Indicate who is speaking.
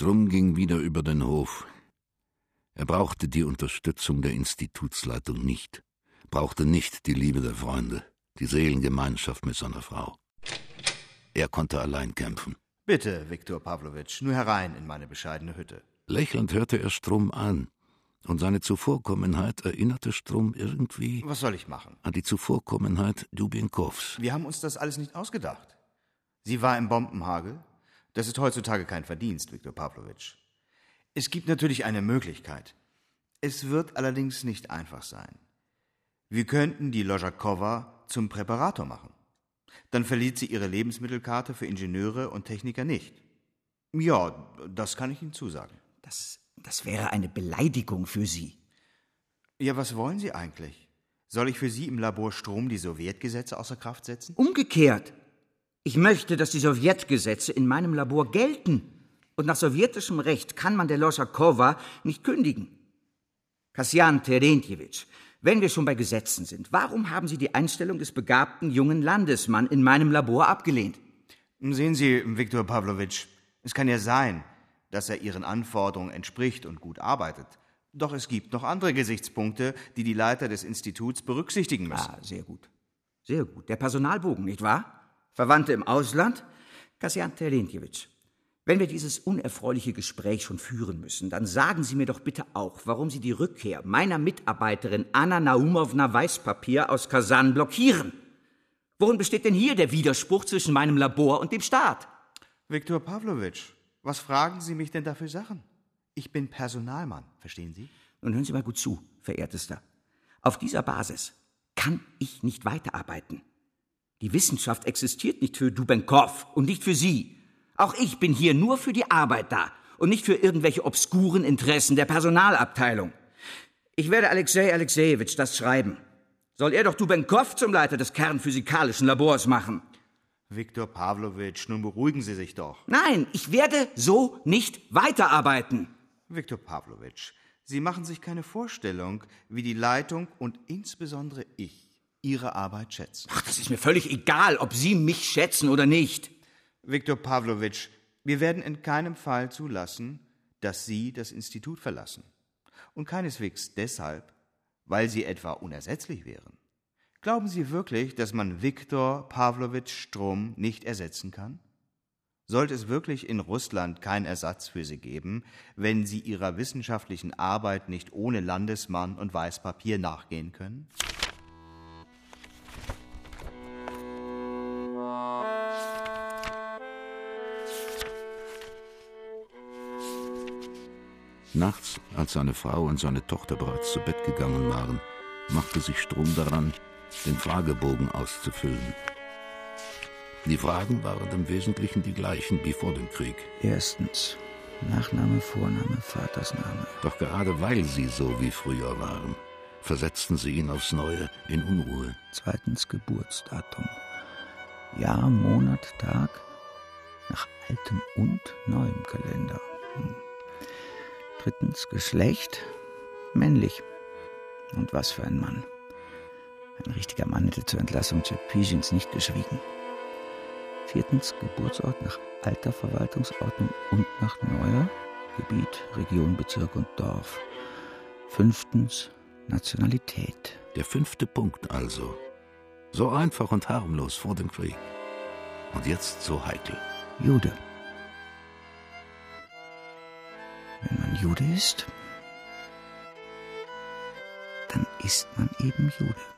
Speaker 1: Strumm ging wieder über den Hof. Er brauchte die Unterstützung der Institutsleitung nicht, brauchte nicht die Liebe der Freunde, die Seelengemeinschaft mit seiner Frau. Er konnte allein kämpfen.
Speaker 2: Bitte, Viktor Pawlowitsch, nur herein in meine bescheidene Hütte.
Speaker 1: Lächelnd hörte er Strumm an, und seine Zuvorkommenheit erinnerte Strumm irgendwie...
Speaker 2: Was soll ich machen?
Speaker 1: ...an die Zuvorkommenheit Dubjenkows.
Speaker 2: Wir haben uns das alles nicht ausgedacht. Sie war im Bombenhagel. Das ist heutzutage kein Verdienst, Viktor Pawlowitsch. Es gibt natürlich eine Möglichkeit. Es wird allerdings nicht einfach sein. Wir könnten die Lojakowa zum Präparator machen. Dann verliert sie ihre Lebensmittelkarte für Ingenieure und Techniker nicht. Ja, das kann ich Ihnen zusagen.
Speaker 3: Das wäre eine Beleidigung für Sie.
Speaker 2: Ja, was wollen Sie eigentlich? Soll ich für Sie im Labor Strom die Sowjetgesetze außer Kraft setzen?
Speaker 3: Umgekehrt. Ich möchte, dass die Sowjetgesetze in meinem Labor gelten. Und nach sowjetischem Recht kann man der Lojakowa nicht kündigen. Kasjan Terentjewitsch, wenn wir schon bei Gesetzen sind, warum haben Sie die Einstellung des begabten jungen Landesmann in meinem Labor abgelehnt?
Speaker 2: Sehen Sie, Viktor Pawlowitsch, es kann ja sein, dass er Ihren Anforderungen entspricht und gut arbeitet. Doch es gibt noch andere Gesichtspunkte, die die Leiter des Instituts berücksichtigen müssen.
Speaker 3: Ah, sehr gut. Sehr gut. Der Personalbogen, nicht wahr? Verwandte im Ausland? Kasjan Terentjewitsch, wenn wir dieses unerfreuliche Gespräch schon führen müssen, dann sagen Sie mir doch bitte auch, warum Sie die Rückkehr meiner Mitarbeiterin Anna Naumowna Weißpapier aus Kasan blockieren. Worin besteht denn hier der Widerspruch zwischen meinem Labor und dem Staat?
Speaker 2: Viktor Pawlowitsch, was fragen Sie mich denn da für Sachen? Ich bin Personalmann, verstehen Sie?
Speaker 3: Nun hören Sie mal gut zu, verehrtester. Auf dieser Basis kann ich nicht weiterarbeiten. Die Wissenschaft existiert nicht für Dubenkow und nicht für Sie. Auch ich bin hier nur für die Arbeit da und nicht für irgendwelche obskuren Interessen der Personalabteilung. Ich werde Alexei Alexejewitsch das schreiben. Soll er doch Dubenkow zum Leiter des kernphysikalischen Labors machen.
Speaker 2: Viktor Pawlowitsch, nun beruhigen Sie sich doch.
Speaker 3: Nein, ich werde so nicht weiterarbeiten.
Speaker 2: Viktor Pawlowitsch, Sie machen sich keine Vorstellung, wie die Leitung und insbesondere ich Ihre Arbeit schätzen.
Speaker 3: Ach, das ist mir völlig egal, ob Sie mich schätzen oder nicht.
Speaker 2: Viktor Pawlowitsch, wir werden in keinem Fall zulassen, dass Sie das Institut verlassen. Und keineswegs deshalb, weil Sie etwa unersetzlich wären. Glauben Sie wirklich, dass man Viktor Pawlowitsch Strumm nicht ersetzen kann? Sollte es wirklich in Russland keinen Ersatz für Sie geben, wenn Sie Ihrer wissenschaftlichen Arbeit nicht ohne Landesmann und Weißpapier nachgehen können?
Speaker 1: Nachts, als seine Frau und seine Tochter bereits zu Bett gegangen waren, machte sich Strumm daran, den Fragebogen auszufüllen. Die Fragen waren im Wesentlichen die gleichen wie vor dem Krieg.
Speaker 3: Erstens, Nachname, Vorname, Vatersname.
Speaker 1: Doch gerade weil sie so wie früher waren, versetzten sie ihn aufs Neue in Unruhe.
Speaker 3: Zweitens, Geburtsdatum. Jahr, Monat, Tag, nach altem und neuem Kalender. Drittens, Geschlecht, männlich. Und was für ein Mann. Ein richtiger Mann hätte zur Entlassung Tschepizins nicht geschwiegen. Viertens, Geburtsort nach alter Verwaltungsordnung und nach neuer. Gebiet, Region, Bezirk und Dorf. Fünftens, Nationalität.
Speaker 1: Der 5. Punkt also. So einfach und harmlos vor dem Krieg. Und jetzt so heikel.
Speaker 3: Jude. Wenn man Jude ist, dann ist man eben Jude.